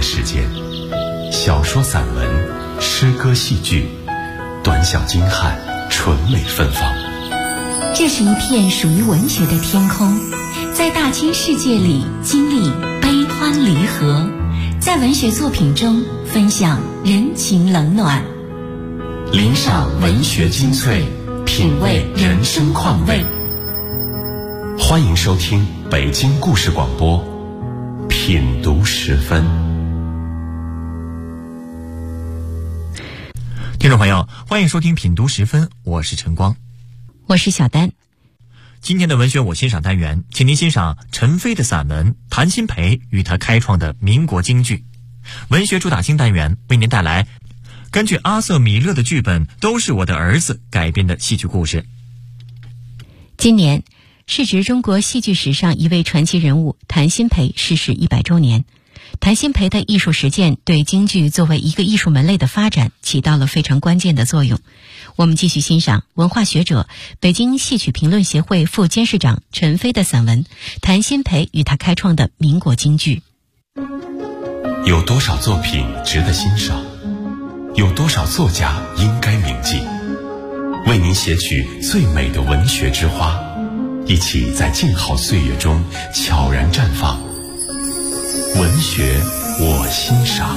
时间，小说、散文、诗歌、戏剧，短小精悍，纯美芬芳。 这是一片属于文学的天空，在大千世界里经历悲欢离合，在文学作品中分享人情冷暖， 聆赏文学精粹，品味人生况味。欢迎收听北京故事广播品读时分。 听众朋友，欢迎收听品读时分，我是陈光， 我是小丹。 今天的文学我欣赏单元，请您欣赏陈飞的散文《谭鑫培与他开创的民国京剧》。文学主打星单元为您带来根据阿瑟·米勒的剧本《都是我的儿子》改编的戏剧故事。 今年是指中国戏剧史上一位传奇人物谭鑫培逝世100周年。谭鑫培的艺术实践对京剧作为一个艺术门类的发展起到了非常关键的作用。我们继续欣赏文化学者、北京戏曲评论协会副监事长陈飞的散文《谭鑫培与他开创的民国京剧》。 有多少作品值得欣赏？有多少作家应该铭记？为您写取最美的文学之花，一起在静好岁月中悄然绽放。文学我欣赏。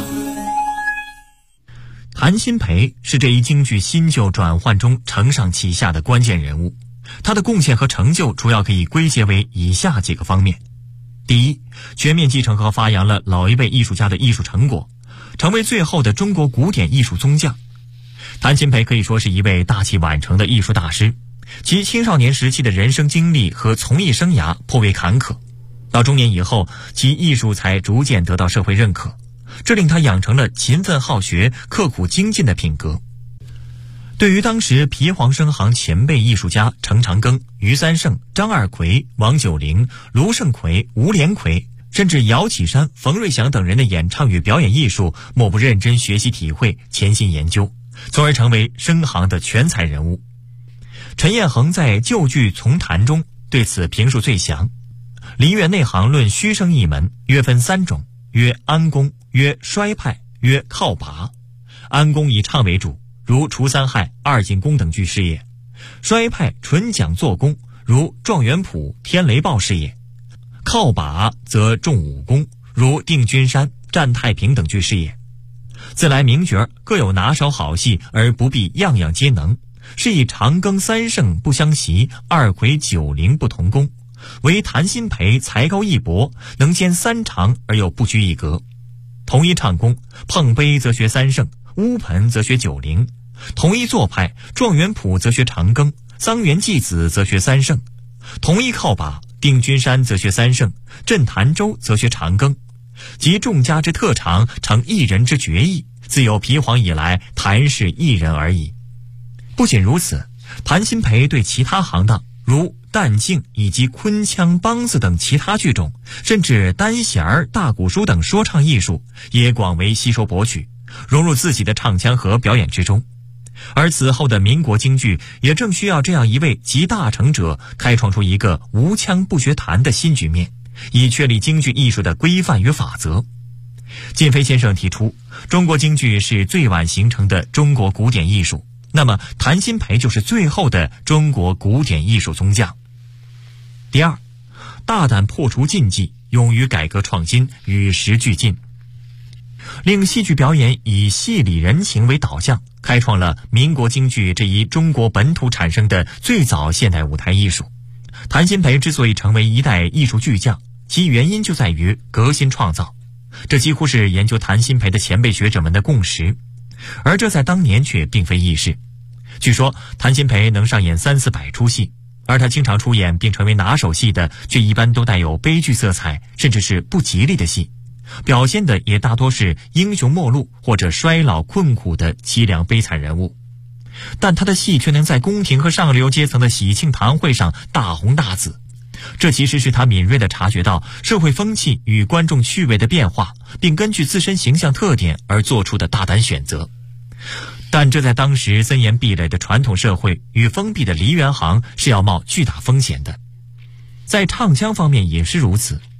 谭鑫培是这一京剧新旧转换中承上启下的关键人物，他的贡献和成就主要可以归结为以下几个方面。第一，全面继承和发扬了老一辈艺术家的艺术成果，成为最后的中国古典艺术宗匠。谭鑫培可以说是一位大器晚成的艺术大师，其青少年时期的人生经历和从艺生涯颇为坎坷，到中年以后，其艺术才逐渐得到社会认可，这令他养成了勤奋好学、刻苦精进的品格。对于当时皮黄生行前辈艺术家程长庚、余三胜、张二奎、王九龄、卢胜奎、吴连奎，甚至姚启山、冯瑞祥等人的演唱与表演艺术，莫不认真学习体会，潜心研究，从而成为生行的全才人物。陈彦衡在《旧剧丛谈》中对此评述最详。林园内行论虚声一门，约分3种，曰安宫，曰衰派，曰靠拔。安宫以唱为主，如除三害、二进宫等剧事业；衰派纯讲做工，如状元谱、天雷报事业；靠拔则重武功，如定军山、战太平等剧事业。自来名角各有拿手好戏，而不必样样皆能，是以长庚三圣不相袭，二魁九龄不同工，唯谭鑫培才高一博，能兼3长而又不拘一格。同一唱功，碰杯则学三圣，乌盆则学九龄；同一做派，状元谱则学长庚，桑园祭子则学三圣；同一靠把，定军山则学三圣，镇潭州则学长庚。集众家之特长，成一人之绝艺，自有皮黄以来，谭氏一人而已。不仅如此，谭鑫培对其他行当，如旦净以及昆腔、梆子等其他剧种，甚至单弦儿、大鼓书等说唱艺术，也广为吸收博取，融入自己的唱腔和表演之中。而此后的民国京剧也正需要这样一位集大成者，开创出一个无腔不学弹的新局面，以确立京剧艺术的规范与法则。靳飞先生提出，中国京剧是最晚形成的中国古典艺术，那么谭鑫培就是最后的中国古典艺术宗匠。第二，大胆破除禁忌，勇于改革创新，与时俱进，令戏剧表演以戏理人情为导向，开创了民国京剧这一中国本土产生的最早现代舞台艺术。谭鑫培之所以成为一代艺术巨匠，其原因就在于革新创造，这几乎是研究谭鑫培的前辈学者们的共识，而这在当年却并非易事。据说谭鑫培能上演300-400出戏，而他经常出演并成为拿手戏的，却一般都带有悲剧色彩，甚至是不吉利的戏，表现的也大多是英雄末路或者衰老困苦的凄凉悲惨人物。但他的戏却能在宫廷和上流阶层的喜庆堂会上大红大紫，这其实是他敏锐地察觉到社会风气与观众趣味的变化，并根据自身形象特点而做出的大胆选择。但这在当时森严壁垒的传统社会与封闭的梨园行是要冒巨大风险的。在唱腔方面也是如此，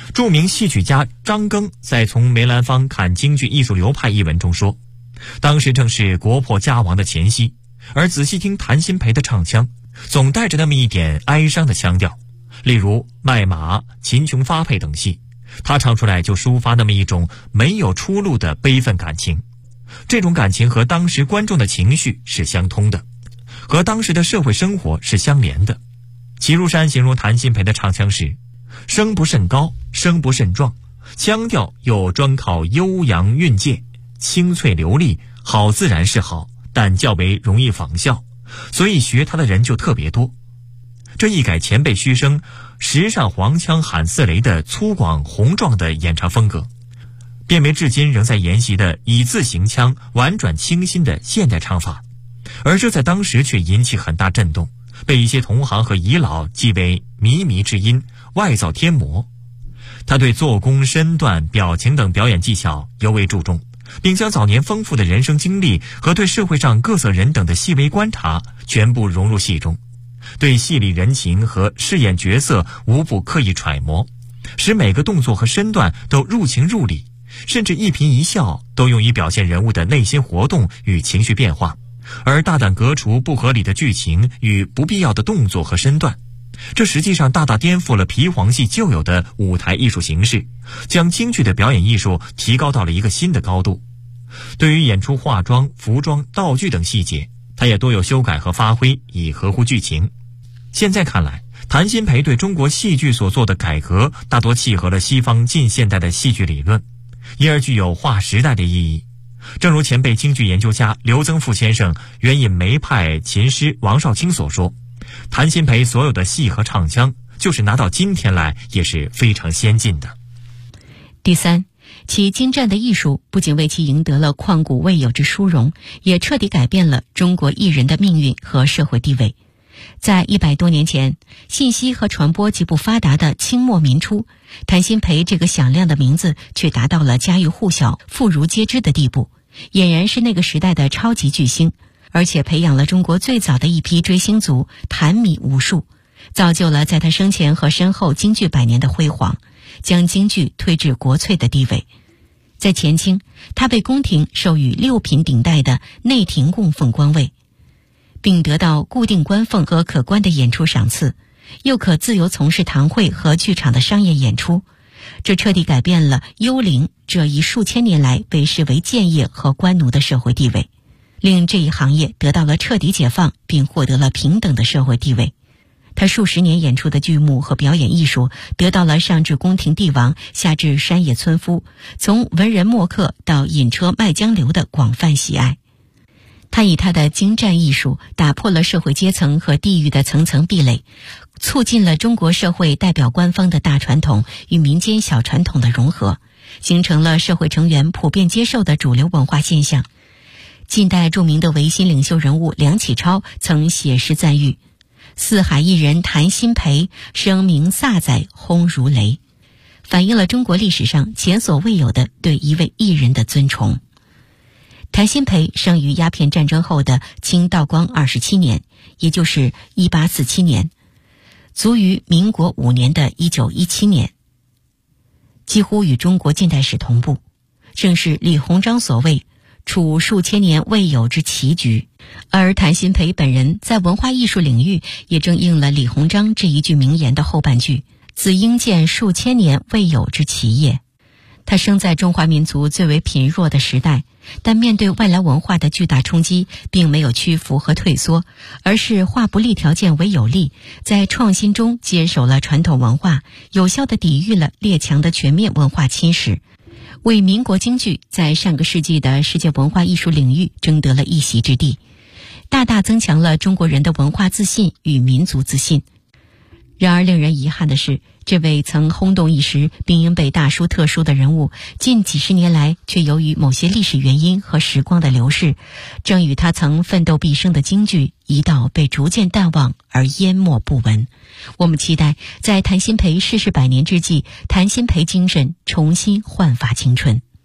著名戏曲家张庚在《从梅兰芳看京剧艺术流派》一文中说，当时正是国破家亡的前夕，而仔细听谭鑫培的唱腔，总带着那么一点哀伤的腔调。例如卖马、秦琼发配等戏，他唱出来就抒发那么一种没有出路的悲愤感情。这种感情和当时观众的情绪是相通的，和当时的社会生活是相连的。齐如山形容谭鑫培的唱腔时，声不甚高，声不甚壮，腔调又专靠悠扬韵界，清脆流利，好自然是好，但较为容易仿效，所以学他的人就特别多。这一改前辈嘘声、时尚黄腔喊四雷的粗犷宏壮的演唱风格，变为至今仍在沿袭的以字行腔、婉转清新的现代唱法。而这在当时却引起很大震动，被一些同行和遗老记为靡靡之音、外造天魔。他对做工、身段、表情等表演技巧尤为注重，并将早年丰富的人生经历和对社会上各色人等的细微观察全部融入戏中，对戏里人情和饰演角色无不刻意揣摩，使每个动作和身段都入情入理，甚至一颦一笑都用于表现人物的内心活动与情绪变化，而大胆革除不合理的剧情与不必要的动作和身段。这实际上大大颠覆了皮黄戏旧有的舞台艺术形式，将京剧的表演艺术提高到了一个新的高度。对于演出化妆、服装、道具等细节，他也多有修改和发挥，以合乎剧情。现在看来，谭鑫培对中国戏剧所做的改革大多契合了西方近现代的戏剧理论，因而具有划时代的意义。正如前辈京剧研究家刘增富先生援引梅派琴师王少卿所说，谭鑫培所有的戏和唱腔，就是拿到今天来也是非常先进的。 第三，其精湛的艺术不仅为其赢得了旷古未有之殊荣，也彻底改变了中国艺人的命运和社会地位。在100多年前，信息和传播极不发达的清末民初，谭鑫培这个响亮的名字却达到了家喻户晓、妇孺皆知的地步，俨然是那个时代的超级巨星，而且培养了中国最早的一批追星族，谭迷无数，造就了在他生前和身后京剧100年的辉煌，将京剧推至国粹的地位。在前清，他被宫廷授予6品顶戴的内廷供奉官位，并得到固定官俸和可观的演出赏赐，又可自由从事堂会和剧场的商业演出。这彻底改变了幽灵这一数千年来被视为贱业和官奴的社会地位，令这一行业得到了彻底解放，并获得了平等的社会地位。他数十年演出的剧目和表演艺术得到了上至宫廷帝王，下至山野村夫，从文人墨客到引车卖江流的广泛喜爱。他以他的精湛艺术打破了社会阶层和地域的层层壁垒，促进了中国社会代表官方的大传统与民间小传统的融合，形成了社会成员普遍接受的主流文化现象。近代著名的维新领袖人物梁启超曾写诗赞誉：四海一人谭鑫培，声名飒载轰如雷，反映了中国历史上前所未有的对一位艺人的尊崇。谭鑫培生于鸦片战争后的清道光27年，也就是1847年，卒于民国5年的1917年，几乎与中国近代史同步，正是李鸿章所谓处数千年未有之奇局。而谭鑫培本人在文化艺术领域也正应了李鸿章这一句名言的后半句：自应见数千年未有之奇业。他生在中华民族最为贫弱的时代，但面对外来文化的巨大冲击，并没有屈服和退缩，而是化不利条件为有利，在创新中坚守了传统文化，有效地抵御了列强的全面文化侵蚀，为民国京剧在上个世纪的世界文化艺术领域争得了一席之地，大大增强了中国人的文化自信与民族自信。然而令人遗憾的是，这位曾轰动一时并应被大书特书的人物，近几十年来却由于某些历史原因和时光的流逝，正与他曾奋斗毕生的京剧一道被逐渐淡忘而淹没不闻。我们期待在谭鑫培逝世100年之际，谭鑫培精神重新焕发青春。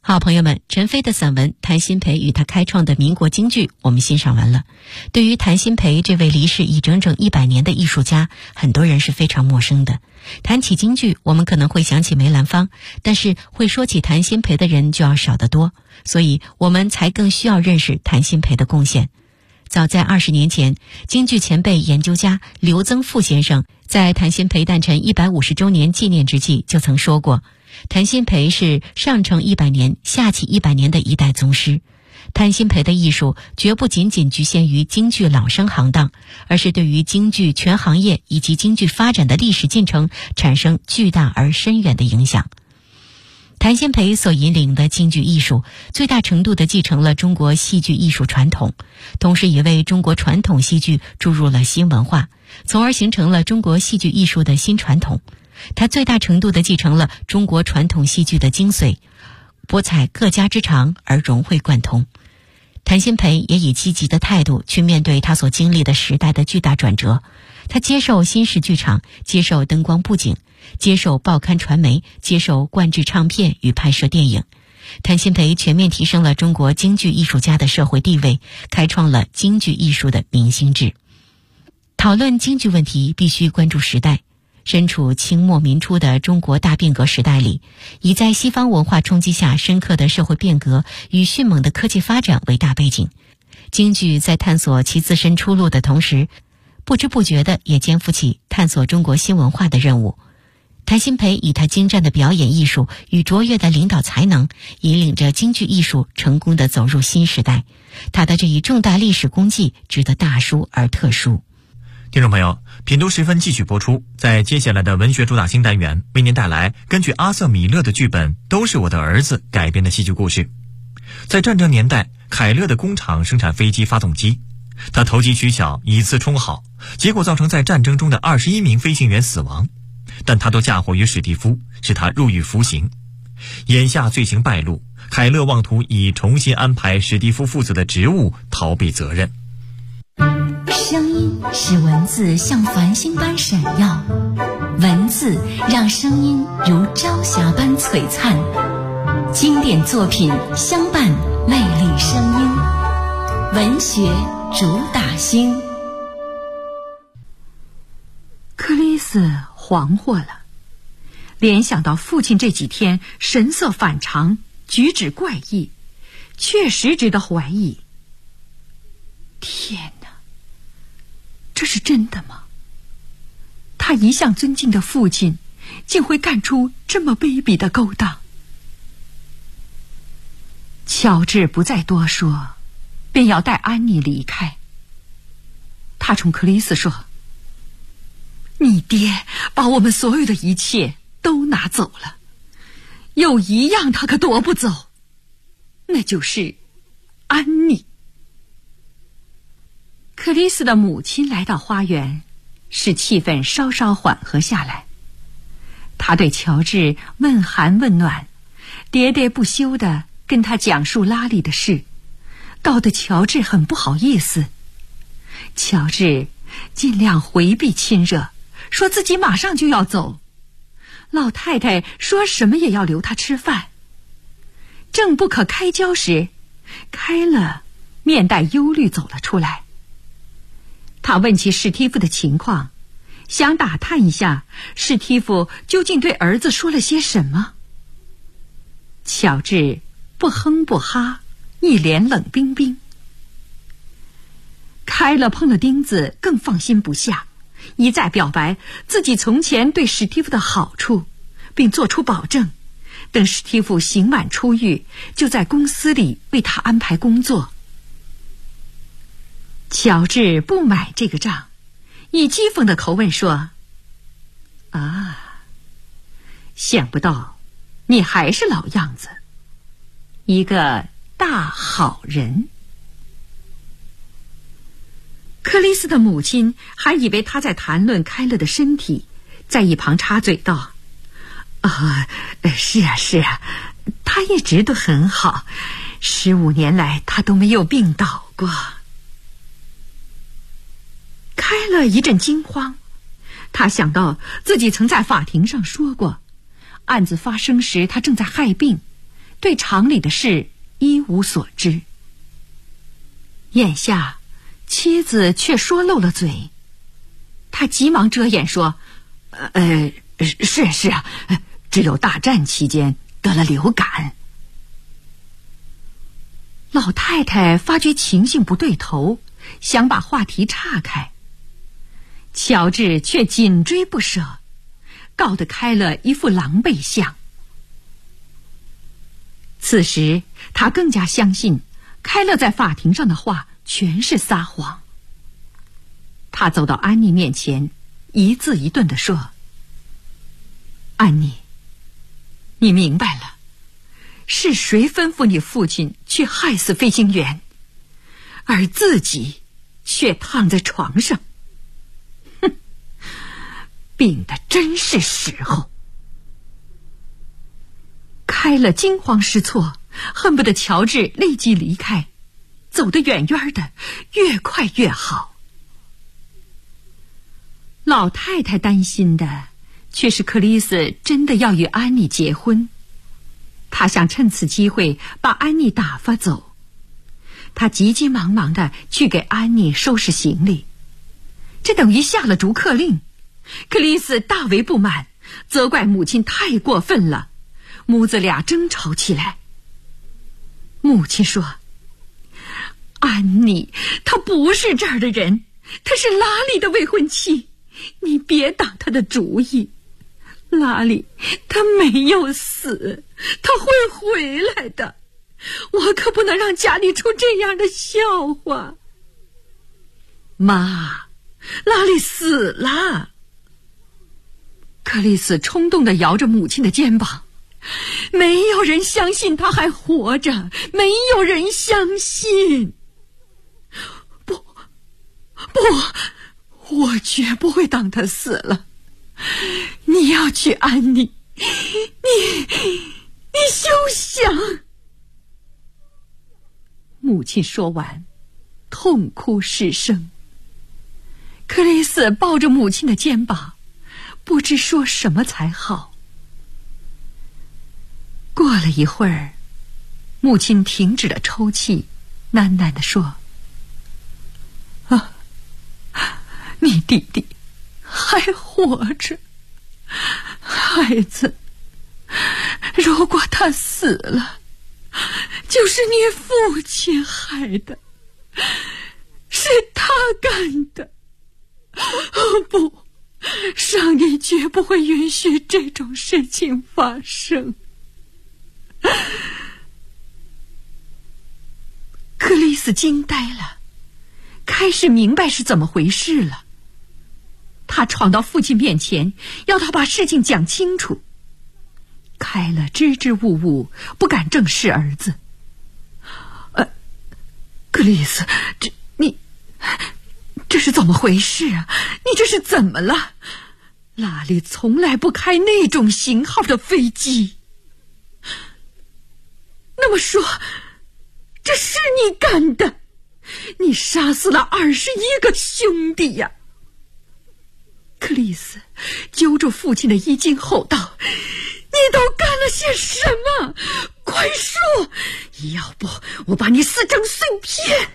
好，朋友们，陈飞的散文《谭鑫培与他开创的民国京剧》我们欣赏完了。对于谭鑫培这位离世已整整100年的艺术家，很多人是非常陌生的。谈起京剧，我们可能会想起梅兰芳，但是会说起谭鑫培的人就要少得多，所以我们才更需要认识谭鑫培的贡献。早在20年前，京剧前辈研究家刘增富先生在谭鑫培诞辰150周年纪念之际就曾说过，谭鑫培是上承100年下启100年的一代宗师。谭鑫培的艺术绝不仅仅局限于京剧老生行当，而是对于京剧全行业以及京剧发展的历史进程产生巨大而深远的影响。谭鑫培所引领的京剧艺术最大程度地继承了中国戏剧艺术传统，同时也为中国传统戏剧注入了新文化，从而形成了中国戏剧艺术的新传统。它最大程度地继承了中国传统戏剧的精髓，博采各家之长而融会贯通。谭鑫培也以积极的态度去面对他所经历的时代的巨大转折，他接受新式剧场，接受灯光布景，接受报刊传媒，接受灌制唱片与拍摄电影。谭鑫培全面提升了中国京剧艺术家的社会地位，开创了京剧艺术的明星制。讨论京剧问题必须关注时代。身处清末民初的中国大变革时代里，以在西方文化冲击下深刻的社会变革与迅猛的科技发展为大背景，京剧在探索其自身出路的同时，不知不觉地也肩负起探索中国新文化的任务。谭鑫培以他精湛的表演艺术与卓越的领导才能，引领着京剧艺术成功地走入新时代。他的这一重大历史功绩值得大书而特书。 听众朋友，品读时分继续播出，在接下来的文学主打新单元，为您带来根据阿瑟·米勒的剧本《都是我的儿子》改编的戏剧故事。在战争年代，凯勒的工厂生产飞机发动机，他投机取巧，以次充好，结果造成在战争中的21名飞行员死亡，但他都嫁祸于史蒂夫，使他入狱服刑。眼下罪行败露，凯勒妄图以重新安排史蒂夫父子的职务逃避责任。 声音使文字像繁星般闪耀，文字让声音如朝霞般璀璨。经典作品相伴，魅力声音，文学主打星。 克里斯惶惑了，联想到父亲这几天神色反常，举止怪异，确实值得怀疑。天哪，这是真的吗？他一向尊敬的父亲竟会干出这么卑鄙的勾当。乔治不再多说，便要带安妮离开。他冲克里斯说，你爹把我们所有的一切都拿走了，有一样他可夺不走，那就是安妮。克里斯的母亲来到花园，使气氛稍稍缓和下来。他对乔治问寒问暖，喋喋不休地跟他讲述拉里的事，搞得乔治很不好意思。乔治尽量回避亲热，说自己马上就要走。老太太说什么也要留他吃饭。正不可开交时，开了面带忧虑走了出来。他问起史蒂夫的情况，想打探一下史蒂夫究竟对儿子说了些什么。乔治不哼不哈，一脸冷冰冰。开了碰了钉子，更放心不下，一再表白自己从前对史蒂夫的好处，并做出保证，等史蒂夫刑满出狱，就在公司里为他安排工作。乔治不买这个账，以讥讽的口吻说，想不到你还是老样子，一个大好人。克里斯的母亲还以为他在谈论开勒的身体，在一旁插嘴道，是啊，他一直都很好，15年来他都没有病倒过。开勒一阵惊慌，他想到自己曾在法庭上说过，案子发生时他正在害病， 对厂里的事一无所知。眼下妻子却说漏了嘴，他急忙遮掩说：是啊，只有大战期间得了流感。老太太发觉情形不对头，想把话题岔开，乔治却紧追不舍，告得开了一副狼狈相。此时他更加相信开乐在法庭上的话全是撒谎。他走到安妮面前，一字一顿地说：安妮，你明白了，是谁吩咐你父亲去害死飞行员，而自己却躺在床上？哼，病得真是时候。开了惊慌失措，恨不得乔治立即离开，走得远远的，越快越好。老太太担心的却是克里斯真的要与安妮结婚，她想趁此机会把安妮打发走。她急急忙忙的去给安妮收拾行李，这等于下了逐客令。克里斯大为不满，责怪母亲太过分了，母子俩争吵起来。母亲说：安妮她不是这儿的人，她是拉里的未婚妻，你别打她的主意。拉里他没有死，他会回来的，我可不能让家里出这样的笑话。妈，拉里死了。克里斯冲动地摇着母亲的肩膀，没有人相信他还活着，没有人相信。不，我绝不会当他死了。你要去安妮，你休想。母亲说完，痛哭失声。克里斯抱着母亲的肩膀，不知说什么才好。过了一会儿，母亲停止了抽泣，喃喃地说：你弟弟还活着，孩子，如果他死了，就是你父亲害的，是他干的。不，上帝绝不会允许这种事情发生。克里斯惊呆了，开始明白是怎么回事了。他闯到父亲面前，要他把事情讲清楚。开了支支吾吾，不敢正视儿子。克里斯，这是怎么回事啊？你这是怎么了？拉里从来不开那种型号的飞机。那么说，这是你干的？你杀死了21个兄弟呀！克里斯揪住父亲的衣襟吼道：你都干了些什么？快说，要不我把你撕成碎片！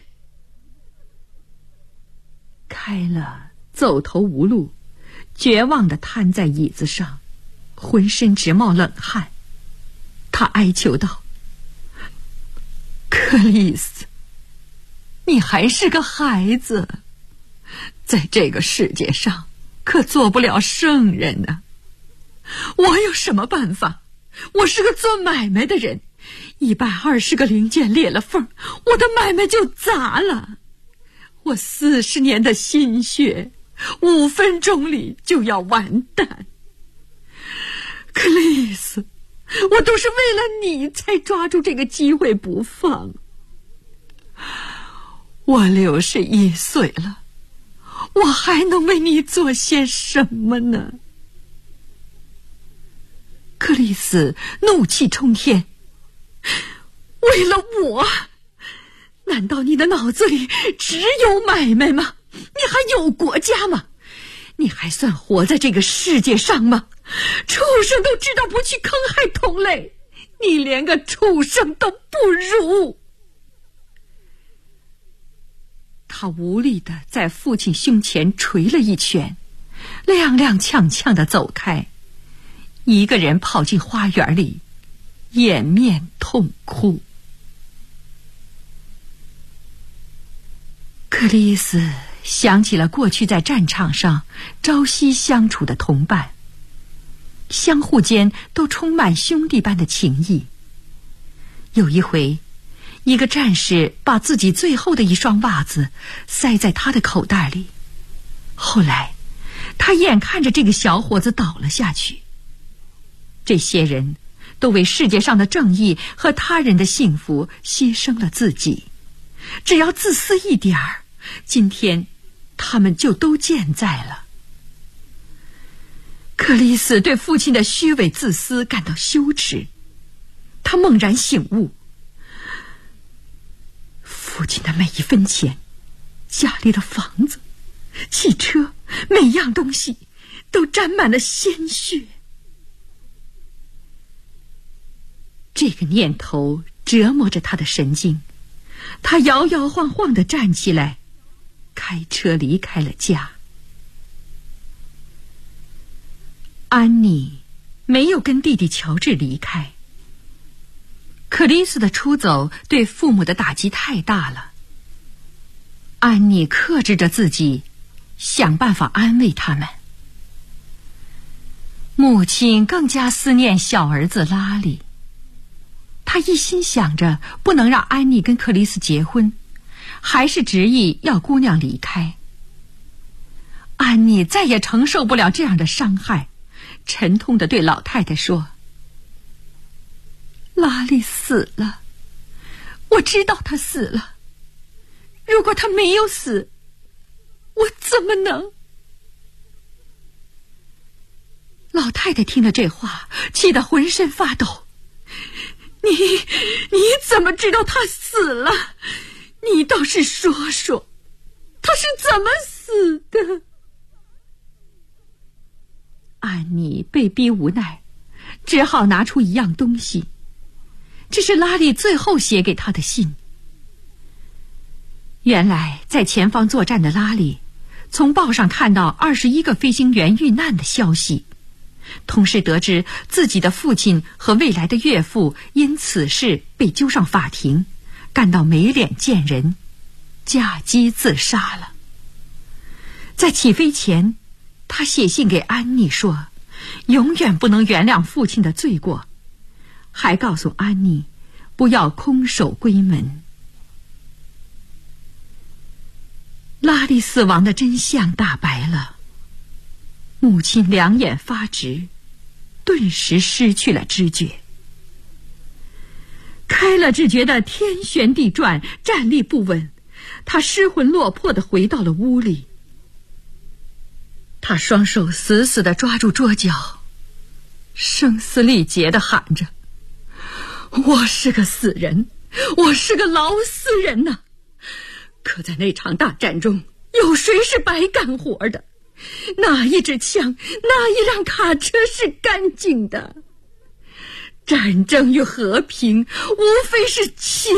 开了走投无路，绝望地瘫在椅子上，浑身直冒冷汗。他哀求道：克里斯，你还是个孩子，在这个世界上可做不了圣人呢。我有什么办法？我是个做买卖的人，120个零件裂了缝，我的买卖就砸了。我40年的心血，5分钟里就要完蛋。克里斯，我都是为了你才抓住这个机会不放。我61岁了，我还能为你做些什么呢？克里斯怒气冲天，为了我？难道你的脑子里只有买卖吗？你还有国家吗？你还算活在这个世界上吗？畜生都知道不去坑害同类， 你连个畜生都不如。他无力地在父亲胸前捶了一拳，踉踉跄跄地走开，一个人跑进花园里，掩面痛哭。克里斯想起了过去在战场上朝夕相处的同伴，相互间都充满兄弟般的情谊。有一回，一个战士把自己最后的一双袜子塞在他的口袋里，后来他眼看着这个小伙子倒了下去。这些人都为世界上的正义和他人的幸福牺牲了自己，只要自私一点儿，今天他们就都健在了。克里斯对父亲的虚伪自私感到羞耻，他猛然醒悟，父亲的每一分钱，家里的房子、汽车，每样东西都沾满了鲜血。这个念头折磨着他的神经，他摇摇晃晃地站起来，开车离开了家。安妮没有跟弟弟乔治离开。克里斯的出走对父母的打击太大了。安妮克制着自己，想办法安慰他们。母亲更加思念小儿子拉里，她一心想着不能让安妮跟克里斯结婚，还是执意要姑娘离开。安妮再也承受不了这样的伤害，沉痛地对老太太说：拉里死了，我知道他死了。如果他没有死，我怎么能……老太太听了这话，气得浑身发抖。你怎么知道他死了？你倒是说说，他是怎么死的？安妮被逼无奈，只好拿出一样东西，这是拉里最后写给他的信。原来在前方作战的拉里从报上看到21个飞行员遇难的消息，同时得知自己的父亲和未来的岳父因此事被揪上法庭，感到没脸见人，驾机自杀了。在起飞前，他写信给安妮说永远不能原谅父亲的罪过，还告诉安妮不要空手归门。拉里死亡的真相大白了，母亲两眼发直，顿时失去了知觉。开了只觉得天旋地转，站立不稳，他失魂落魄地回到了屋里。他双手死死地抓住桌角，声嘶力竭地喊着：我是个死人，我是个老死人呐！可在那场大战中，有谁是白干活的？哪一支枪，哪一辆卡车是干净的？战争与和平无非是钱。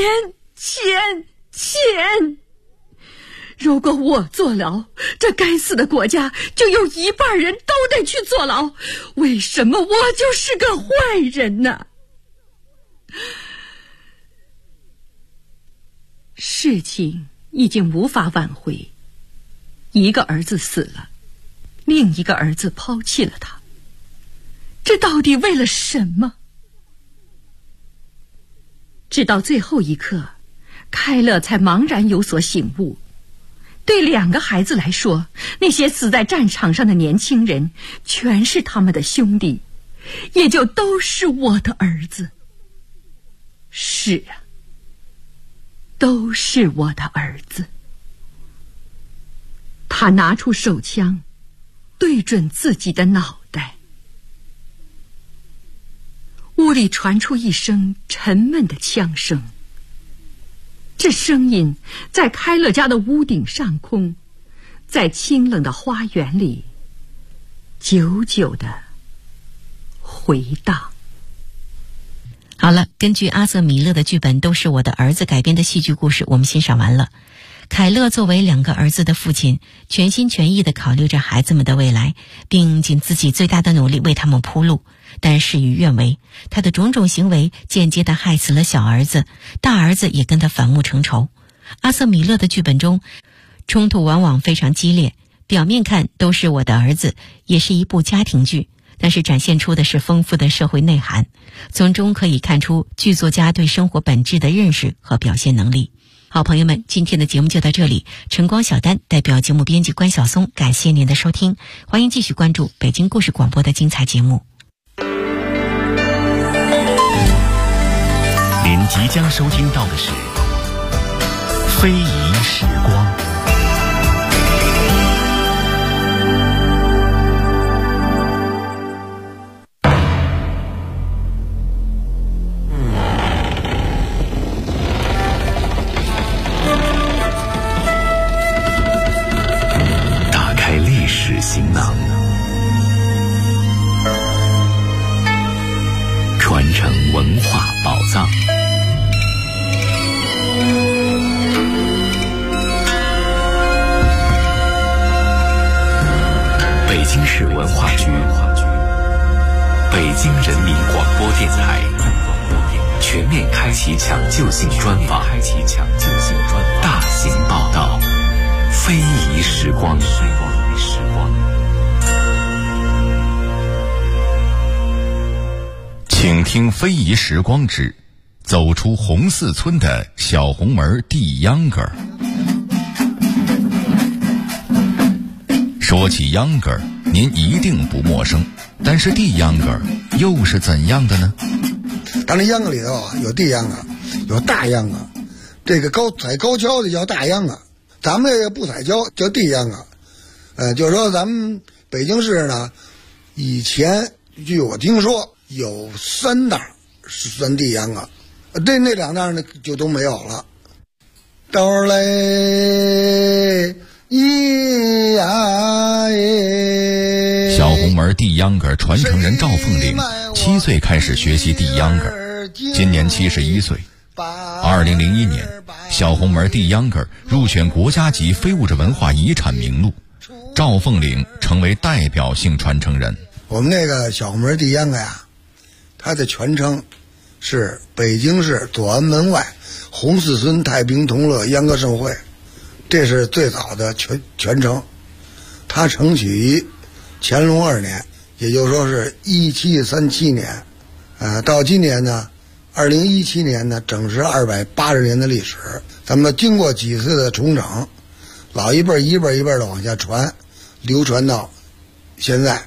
如果我坐牢，这该死的国家就有一半人都得去坐牢，为什么我就是个坏人呢？事情已经无法挽回，一个儿子死了，另一个儿子抛弃了他，这到底为了什么？直到最后一刻，开勒才茫然有所醒悟。对2个孩子来说，那些死在战场上的年轻人全是他们的兄弟，也就都是我的儿子。是啊，都是我的儿子。他拿出手枪，对准自己的脑袋。屋里传出一声沉闷的枪声，这声音在开勒家的屋顶上空，在清冷的花园里久久地回荡。 好了，根据阿瑟米勒的剧本《都是我的儿子》改编的戏剧故事，我们欣赏完了。凯勒作为2个儿子的父亲，全心全意地考虑着孩子们的未来，并尽自己最大的努力为他们铺路，但事与愿违，他的种种行为间接地害死了小儿子，大儿子也跟他反目成仇。阿瑟米勒的剧本中，冲突往往非常激烈，表面看都是我的儿子，也是一部家庭剧，但是展现出的是丰富的社会内涵，从中可以看出剧作家对生活本质的认识和表现能力。好朋友们，今天的节目就到这里，晨光小丹代表节目编辑关晓松，感谢您的收听，欢迎继续关注北京故事广播的精彩节目。 您即将收听到的是非遗时光。行囊，传承文化宝藏。北京市文化局、北京人民广播电台全面开启抢救性专访，大型报道，非遗时光。请听非遗时光之走出红四村的小红门地秧歌。说起秧歌，您一定不陌生，但是地秧歌又是怎样的呢？ 咱这秧歌里头啊，有地秧歌，有大秧歌。这个采高跷的叫大秧歌，咱们这个不采跷叫地秧歌。就是说咱们北京市呢，以前据我听说有3档是算地秧歌，那2档呢就都没有了。哆嘞咿呀耶。 小红门地秧歌传承人赵凤岭7岁开始学习地秧歌，今年71岁。2001年，小红门地秧歌入选国家级非物质文化遗产名录，赵凤岭成为代表性传承人。 我们那个小红门地秧歌呀，它的全称是北京市左安门外红四村太平同乐秧歌盛会，这是最早的全称。它成曲于乾隆2年，也就是说是1737年。到今年呢，2017年呢，整是280年的历史。咱们经过几次的重整，老一辈一辈一辈的往下传，流传到现在。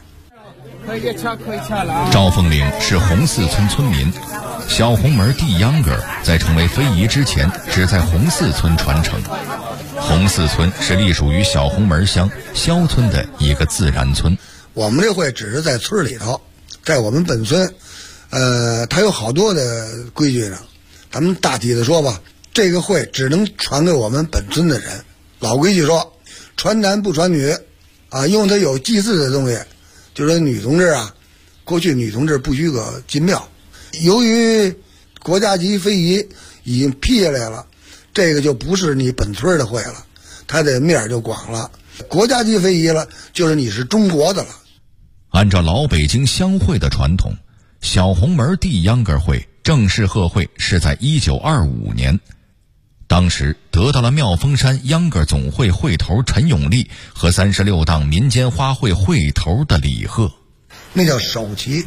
赵凤岭是红四村村民，小红门地秧歌在成为非遗之前，只在红四村传承。红四村是隶属于小红门乡萧村的一个自然村。 我们这会只是在村里头，在我们本村，它有好多的规矩呢。咱们大体的说吧，这个会只能传给我们本村的人。老规矩说，传男不传女，因为它有祭祀的东西。就是说女同志啊，过去女同志不许可进庙，由于国家级非遗已经批下来了，这个就不是你本村的会了，它的面就广了。国家级非遗了，就是你是中国的了。 按照老北京乡会的传统，小红门地秧歌会正式贺会是在1925年，当时得到了妙峰山秧歌总会会头陈永利和36档民间花卉会头的礼贺， 那叫首旗。